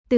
Từ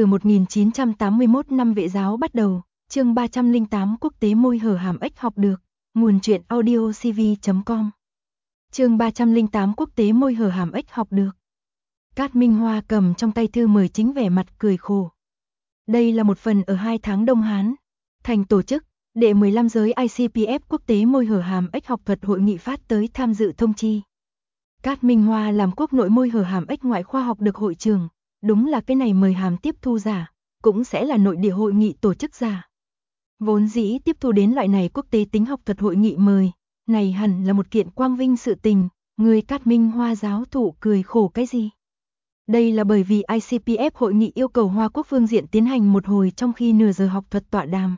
1981 năm Vệ giáo bắt đầu, chương 308 Quốc tế môi hở hàm ếch học được, nguồn truyện audiocv.com. Chương 308 Quốc tế môi hở hàm ếch học được. Cát Minh Hoa cầm trong tay thư mời chính vẻ mặt cười khổ. Đây là một phần ở 2 tháng Đông Hán, thành tổ chức, đệ 15 giới ICPF Quốc tế môi hở hàm ếch học thuật hội nghị phát tới tham dự thông chi. Cát Minh Hoa làm quốc nội môi hở hàm ếch ngoại khoa học được hội trường, đúng là cái này mời hàm tiếp thu giả, cũng sẽ là nội địa hội nghị tổ chức giả. Vốn dĩ tiếp thu đến loại này quốc tế tính học thuật hội nghị mời, này hẳn là một kiện quang vinh sự tình, người Cát Minh Hoa giáo thụ cười khổ cái gì? Đây là bởi vì ICPF hội nghị yêu cầu Hoa Quốc phương diện tiến hành một hồi trong khi nửa giờ học thuật tọa đàm.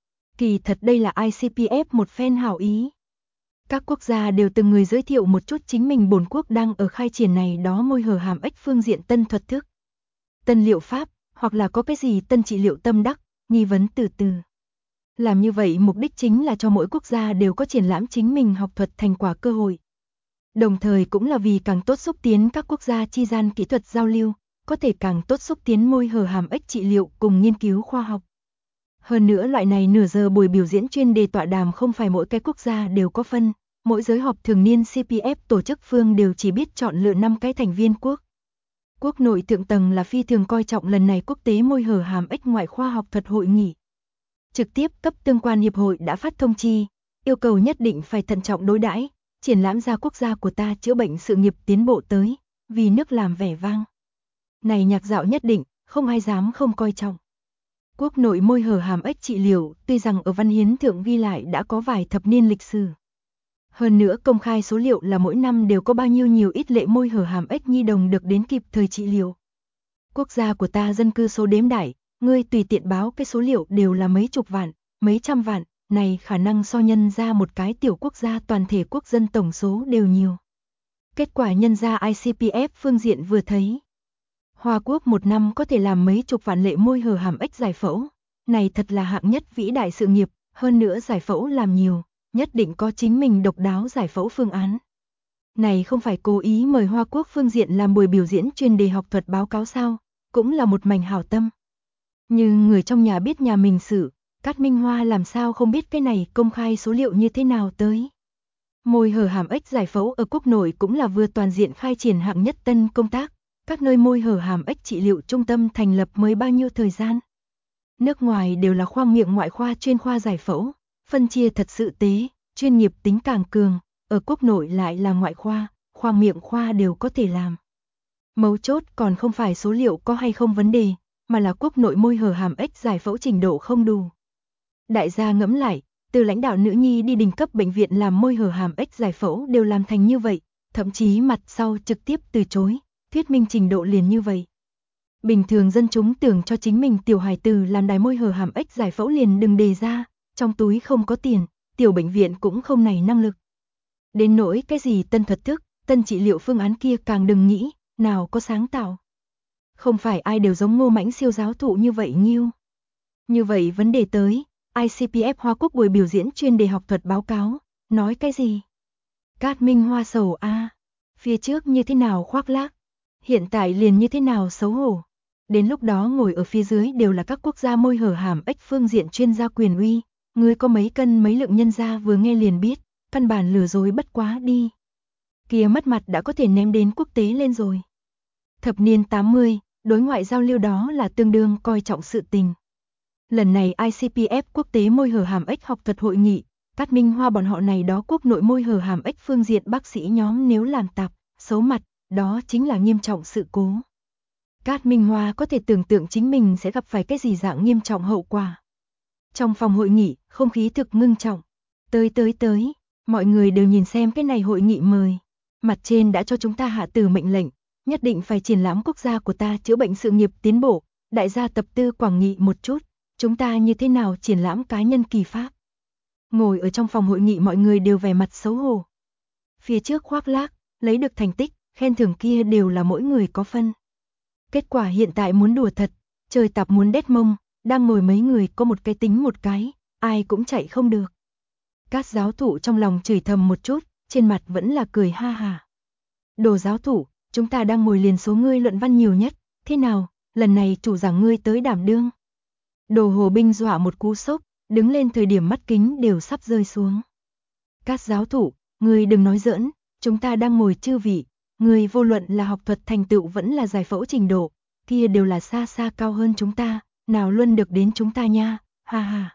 Kỳ thật đây là ICPF một phen hảo ý. Các quốc gia đều từng người giới thiệu một chút chính mình bổn quốc đang ở khai triển này đó môi hở hàm ếch phương diện tân thuật thức, tân liệu pháp, hoặc là có cái gì tân trị liệu tâm đắc, nghi vấn từ từ. Làm như vậy mục đích chính là cho mỗi quốc gia đều có triển lãm chính mình học thuật thành quả cơ hội. Đồng thời cũng là vì càng tốt xúc tiến các quốc gia chi gian kỹ thuật giao lưu, có thể càng tốt xúc tiến môi hở hàm ếch trị liệu cùng nghiên cứu khoa học. Hơn nữa loại này nửa giờ buổi biểu diễn chuyên đề tọa đàm không phải mỗi cái quốc gia đều có phân, mỗi giới họp thường niên CPF tổ chức phương đều chỉ biết chọn lựa 5 cái thành viên quốc. Quốc nội thượng tầng là phi thường coi trọng lần này quốc tế môi hở hàm ếch ngoại khoa học thuật hội nghị. Trực tiếp cấp tương quan hiệp hội đã phát thông chi, yêu cầu nhất định phải thận trọng đối đãi, triển lãm ra quốc gia của ta chữa bệnh sự nghiệp tiến bộ tới, vì nước làm vẻ vang. Này nhạc dạo nhất định, không ai dám không coi trọng. Quốc nội môi hở hàm ếch trị liệu, tuy rằng ở văn hiến thượng ghi lại đã có vài thập niên lịch sử. Hơn nữa công khai số liệu là mỗi năm đều có bao nhiêu nhiều ít lệ môi hở hàm ếch nhi đồng được đến kịp thời trị liệu. Quốc gia của ta dân cư số đếm đại, ngươi tùy tiện báo cái số liệu đều là mấy chục vạn, mấy trăm vạn, này khả năng so nhân ra một cái tiểu quốc gia toàn thể quốc dân tổng số đều nhiều. Kết quả nhân ra ICPF phương diện vừa thấy. Hoa Quốc một năm có thể làm mấy chục vạn lệ môi hở hàm ếch giải phẫu, này thật là hạng nhất vĩ đại sự nghiệp, hơn nữa giải phẫu làm nhiều, nhất định có chính mình độc đáo giải phẫu phương án. Này không phải cố ý mời Hoa Quốc phương diện làm buổi biểu diễn chuyên đề học thuật báo cáo sao, cũng là một mảnh hảo tâm. Nhưng người trong nhà biết nhà mình sự, Cát Minh Hoa làm sao không biết cái này công khai số liệu như thế nào tới. Môi hở hàm ếch giải phẫu ở quốc nội cũng là vừa toàn diện khai triển hạng nhất tân công tác, các nơi môi hở hàm ếch trị liệu trung tâm thành lập mới bao nhiêu thời gian. Nước ngoài đều là khoang miệng ngoại khoa chuyên khoa giải phẫu, phân chia thật sự tế, chuyên nghiệp tính càng cường, ở quốc nội lại là ngoại khoa, khoang miệng khoa đều có thể làm. Mấu chốt còn không phải số liệu có hay không vấn đề, mà là quốc nội môi hở hàm ếch giải phẫu trình độ không đủ. Đại gia ngẫm lại, từ lãnh đạo nữ nhi đi đỉnh cấp bệnh viện làm môi hở hàm ếch giải phẫu đều làm thành như vậy, thậm chí mặt sau trực tiếp từ chối, thuyết minh trình độ liền như vậy. Bình thường dân chúng tưởng cho chính mình tiểu hài tử làm đài môi hở hàm ếch giải phẫu liền đừng đề ra, trong túi không có tiền, tiểu bệnh viện cũng không này năng lực. Đến nỗi cái gì tân thuật thức, tân trị liệu phương án kia càng đừng nghĩ, nào có sáng tạo. Không phải ai đều giống Ngô Mãnh siêu giáo thụ như vậy nhiêu. Như vậy vấn đề tới, ICPF Hoa Quốc buổi biểu diễn chuyên đề học thuật báo cáo, nói cái gì? Cát Minh Hoa sầu a, phía trước như thế nào khoác lác, hiện tại liền như thế nào xấu hổ. Đến lúc đó ngồi ở phía dưới đều là các quốc gia môi hở hàm ếch phương diện chuyên gia quyền uy, người có mấy cân mấy lượng nhân gia vừa nghe liền biết, căn bản lừa dối bất quá đi. Kia mất mặt đã có thể ném đến quốc tế lên rồi. Thập niên 80, đối ngoại giao lưu đó là tương đương coi trọng sự tình. Lần này ICPF quốc tế môi hở hàm ếch học thuật hội nghị, Cát Minh Hoa bọn họ này đó quốc nội môi hở hàm ếch phương diện bác sĩ nhóm nếu làm tạp, xấu mặt, đó chính là nghiêm trọng sự cố. Cát Minh Hoa có thể tưởng tượng chính mình sẽ gặp phải cái gì dạng nghiêm trọng hậu quả. Trong phòng hội nghị, không khí thực ngưng trọng. Tới, mọi người đều nhìn xem cái này hội nghị mời. Mặt trên đã cho chúng ta hạ từ mệnh lệnh, nhất định phải triển lãm quốc gia của ta chữa bệnh sự nghiệp tiến bộ, đại gia tập tư quảng nghị một chút, chúng ta như thế nào triển lãm cá nhân kỳ pháp. Ngồi ở trong phòng hội nghị mọi người đều vẻ mặt xấu hổ. Phía trước khoác lác, lấy được thành tích, khen thưởng kia đều là mỗi người có phân. Kết quả hiện tại muốn đùa thật, trời tạp muốn đét mông, đang ngồi mấy người có một cái tính một cái, ai cũng chạy không được. Các giáo thụ trong lòng chửi thầm một chút, trên mặt vẫn là cười ha hà. Đồ giáo thụ, chúng ta đang ngồi liền số ngươi luận văn nhiều nhất, thế nào, lần này chủ giảng ngươi tới đảm đương. Đồ Hồ Binh dọa một cú sốc, đứng lên thời điểm mắt kính đều sắp rơi xuống. Cát giáo thụ, ngươi đừng nói giỡn, chúng ta đang ngồi chư vị, ngươi vô luận là học thuật thành tựu vẫn là giải phẫu trình độ, kia đều là xa xa cao hơn chúng ta, nào luôn được đến chúng ta nha, ha ha.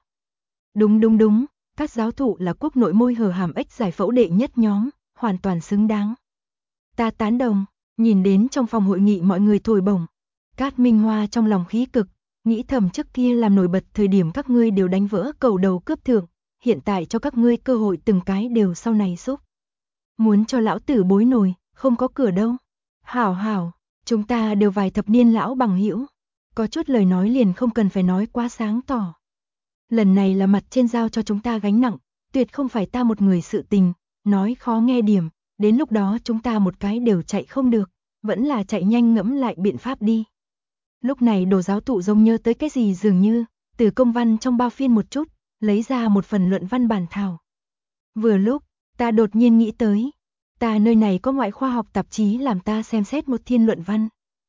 Đúng, Cát giáo thụ là quốc nội môi hở hàm ếch giải phẫu đệ nhất nhóm, hoàn toàn xứng đáng. Ta tán đồng, nhìn đến trong phòng hội nghị mọi người thổi bổng. Cát Minh Hoa trong lòng khí cực, nghĩ thầm trước kia làm nổi bật thời điểm các ngươi đều đánh vỡ cầu đầu cướp thượng, hiện tại cho các ngươi cơ hội từng cái đều sau này xúc. Muốn cho lão tử bối nổi, không có cửa đâu. Hảo, chúng ta đều vài thập niên lão bằng hữu, có chút lời nói liền không cần phải nói quá sáng tỏ. Lần này là mặt trên giao cho chúng ta gánh nặng, tuyệt không phải ta một người sự tình, nói khó nghe điểm, đến lúc đó chúng ta một cái đều chạy không được, vẫn là chạy nhanh ngẫm lại biện pháp đi. Lúc này Đồ giáo thụ giống nhớ tới cái gì dường như, từ công văn trong bao phiên một chút, lấy ra một phần luận văn bản thảo. Vừa lúc, ta đột nhiên nghĩ tới, ta nơi này có ngoại khoa học tạp chí làm ta xem xét một thiên luận văn.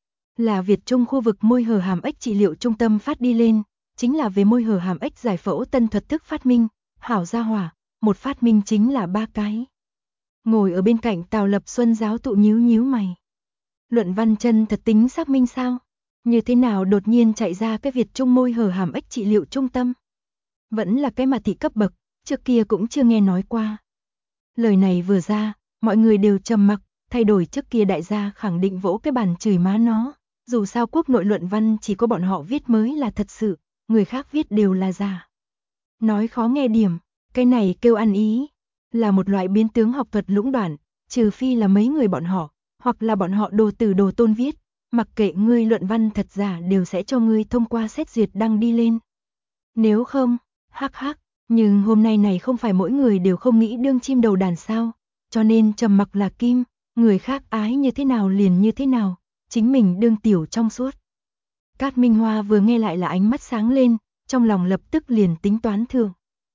Là Việt Trung khu vực môi hở hàm ếch trị liệu trung tâm phát đi lên, chính là về môi hở hàm ếch giải phẫu tân thuật thức phát minh, hảo gia hỏa, một phát minh chính là 3 cái. Ngồi ở bên cạnh Tào Lập Xuân giáo thụ nhíu mày. Luận văn chân thật tính xác minh sao? Như thế nào đột nhiên chạy ra cái Việt Trung môi hở hàm ếch trị liệu trung tâm? Vẫn là cái mà thị cấp bậc, trước kia cũng chưa nghe nói qua. Lời này vừa ra, mọi người đều trầm mặc, thay đổi trước kia đại gia khẳng định vỗ cái bàn chửi má nó. Dù sao quốc nội luận văn chỉ có bọn họ viết mới là thật sự, người khác viết đều là giả. Nói khó nghe điểm, cái này kêu ăn ý, là một loại biến tướng học thuật lũng đoạn, trừ phi là mấy người bọn họ, hoặc là bọn họ đồ tử đồ tôn viết, mặc kệ ngươi luận văn thật giả đều sẽ cho ngươi thông qua xét duyệt đăng đi lên. Nếu không, hắc, nhưng hôm nay này không phải mỗi người đều không nghĩ đương chim đầu đàn sao, cho nên trầm mặc là kim, người khác ái như thế nào liền như thế nào, chính mình đương tiểu trong suốt. Cát Minh Hoa vừa nghe lại là ánh mắt sáng lên, trong lòng lập tức liền tính toán thường.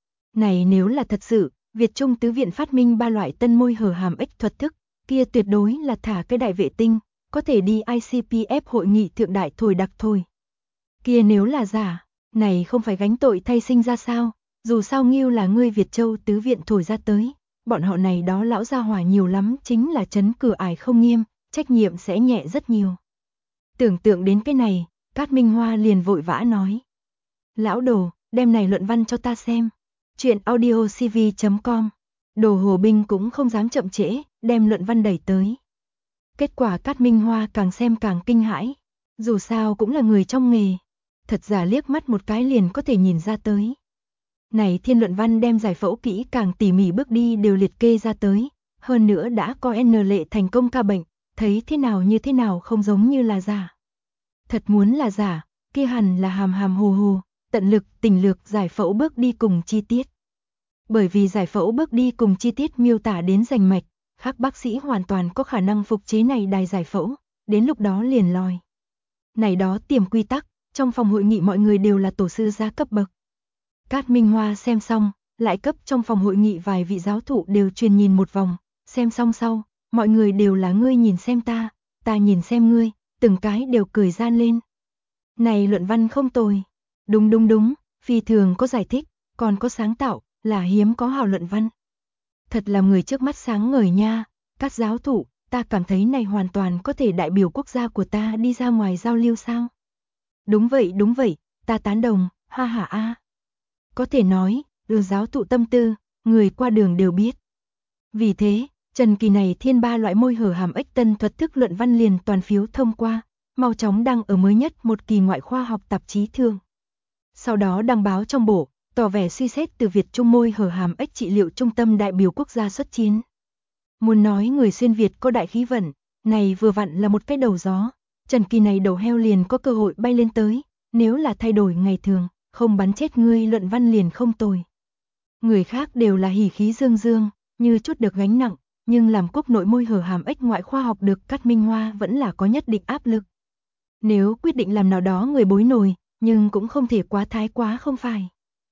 Này nếu là thật sự, Việt Trung tứ viện phát minh 3 loại tân môi hở hàm ếch thuật thức, kia tuyệt đối là thả cái đại vệ tinh, có thể đi ICPF hội nghị thượng đại thổi đặc thôi. Kia nếu là giả, này không phải gánh tội thay sinh ra sao, dù sao Ngưu là ngươi Việt Châu tứ viện thổi ra tới, bọn họ này đó lão gia hỏa nhiều lắm chính là trấn cửa ải không nghiêm, trách nhiệm sẽ nhẹ rất nhiều. Tưởng tượng đến cái này, Cát Minh Hoa liền vội vã nói. Lão Đồ, đem này luận văn cho ta xem. Chuyện audiocv.com. Đồ Hồ Binh cũng không dám chậm trễ, đem luận văn đẩy tới. Kết quả Cát Minh Hoa càng xem càng kinh hãi. Dù sao cũng là người trong nghề. Thật giả liếc mắt một cái liền có thể nhìn ra tới. Này thiên luận văn đem giải phẫu kỹ càng tỉ mỉ bước đi đều liệt kê ra tới. Hơn nữa đã có N lệ thành công ca bệnh, thấy thế nào như thế nào không giống như là giả. Thật muốn là giả, kia hẳn là hàm hồ, tận lực tình lược giải phẫu bước đi cùng chi tiết. Bởi vì giải phẫu bước đi cùng chi tiết miêu tả đến rành mạch, các bác sĩ hoàn toàn có khả năng phục chế này đài giải phẫu, đến lúc đó liền lòi. Này đó tiềm quy tắc, trong phòng hội nghị mọi người đều là tổ sư gia cấp bậc. Cát Minh Hoa xem xong, lại cấp trong phòng hội nghị vài vị giáo thụ đều truyền nhìn một vòng, xem xong sau, mọi người đều là ngươi nhìn xem ta nhìn xem ngươi, từng cái đều cười gian lên. Này luận văn không tồi. Đúng, phi thường có giải thích, còn có sáng tạo, là hiếm có hào luận văn. Thật là người trước mắt sáng ngời nha, Cát giáo thụ, ta cảm thấy này hoàn toàn có thể đại biểu quốc gia của ta đi ra ngoài giao lưu sao. Đúng vậy, ta tán đồng, ha ha a. Có thể nói, giáo thụ tâm tư, người qua đường đều biết. Vì thế, Trần kỳ này thiên 3 loại môi hở hàm ếch tân thuật thức luận văn liền toàn phiếu thông qua, mau chóng đăng ở mới nhất một kỳ ngoại khoa học tạp chí thường. Sau đó đăng báo trong bộ, tỏ vẻ suy xét từ Việt Trung môi hở hàm ếch trị liệu trung tâm đại biểu quốc gia xuất chiến. Muốn nói người xuyên Việt có đại khí vận, này vừa vặn là một cái đầu gió, Trần kỳ này đầu heo liền có cơ hội bay lên tới, nếu là thay đổi ngày thường, không bắn chết ngươi luận văn liền không tồi. Người khác đều là hỉ khí dương dương, như chút được gánh nặng, nhưng làm quốc nội môi hở hàm ếch ngoại khoa học được Cát Minh Hoa vẫn là có nhất định áp lực. Nếu quyết định làm nào đó người bối nổi, nhưng cũng không thể quá thái quá không phải.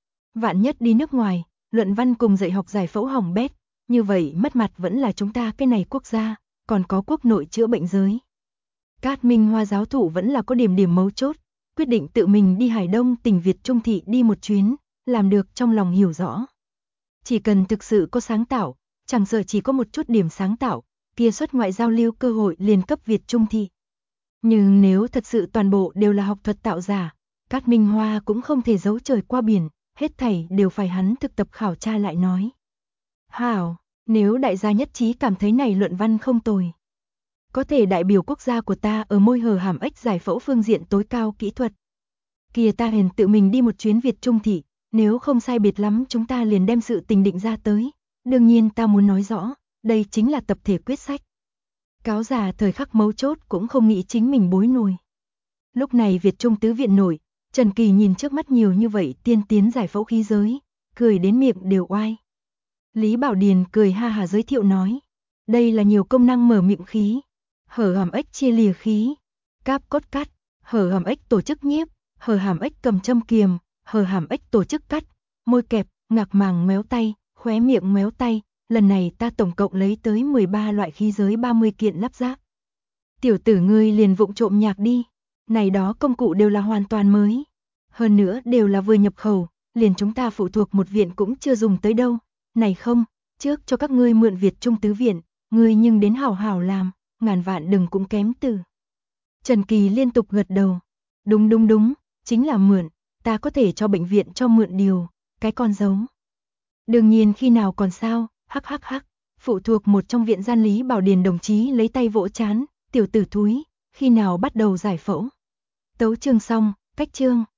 Vạn nhất đi nước ngoài, luận văn cùng dạy học giải phẫu hỏng bét, như vậy mất mặt vẫn là chúng ta cái này quốc gia, còn có quốc nội chữa bệnh giới. Cát Minh Hoa giáo thụ vẫn là có điểm mấu chốt, quyết định tự mình đi Hải Đông tỉnh Việt Trung thị đi một chuyến, làm được trong lòng hiểu rõ. Chỉ cần thực sự có sáng tạo, chẳng sợ chỉ có một chút điểm sáng tạo, kia xuất ngoại giao lưu cơ hội liền cấp Việt Trung thị. Nhưng nếu thật sự toàn bộ đều là học thuật tạo giả, Cát Minh Hoa cũng không thể giấu trời qua biển, hết thảy đều phải hắn thực tập khảo tra lại nói. Hảo, nếu đại gia nhất trí cảm thấy này luận văn không tồi, có thể đại biểu quốc gia của ta ở môi hở hàm ếch giải phẫu phương diện tối cao kỹ thuật. Kia ta hèn tự mình đi một chuyến Việt Trung thị, nếu không sai biệt lắm chúng ta liền đem sự tình định ra tới. Đương nhiên ta muốn nói rõ, đây chính là tập thể quyết sách. Cáo già thời khắc mấu chốt cũng không nghĩ chính mình bối nổi. Lúc này Việt Trung tứ viện nổi, Trần Kỳ nhìn trước mắt nhiều như vậy tiên tiến giải phẫu khí giới, cười đến miệng đều oai. Lý Bảo Điền cười ha hà giới thiệu nói, đây là nhiều công năng mở miệng khí, hở hàm ếch chia lìa khí, cáp cốt cắt, hở hàm ếch tổ chức nhiếp, hở hàm ếch cầm châm kiềm, hở hàm ếch tổ chức cắt, môi kẹp, ngạc màng méo tay, khóe miệng méo tay, lần này ta tổng cộng lấy tới 13 loại khí giới 30 kiện lắp ráp. Tiểu tử ngươi liền vụng trộm nhạc đi, này đó công cụ đều là hoàn toàn mới. Hơn nữa đều là vừa nhập khẩu, liền chúng ta phụ thuộc một viện cũng chưa dùng tới đâu. Này không, trước cho các ngươi mượn Việt Trung tứ viện, ngươi nhưng đến hảo hảo làm, ngàn vạn đừng cũng kém từ. Trần Kỳ liên tục gật đầu. Đúng, chính là mượn, ta có thể cho bệnh viện cho mượn điều, cái con dấu. Đương nhiên khi nào còn sao, hắc, phụ thuộc một trong viện gian Lý Bảo Điền đồng chí lấy tay vỗ chán, tiểu tử thúi, khi nào bắt đầu giải phẫu. Tấu chương xong, cách chương.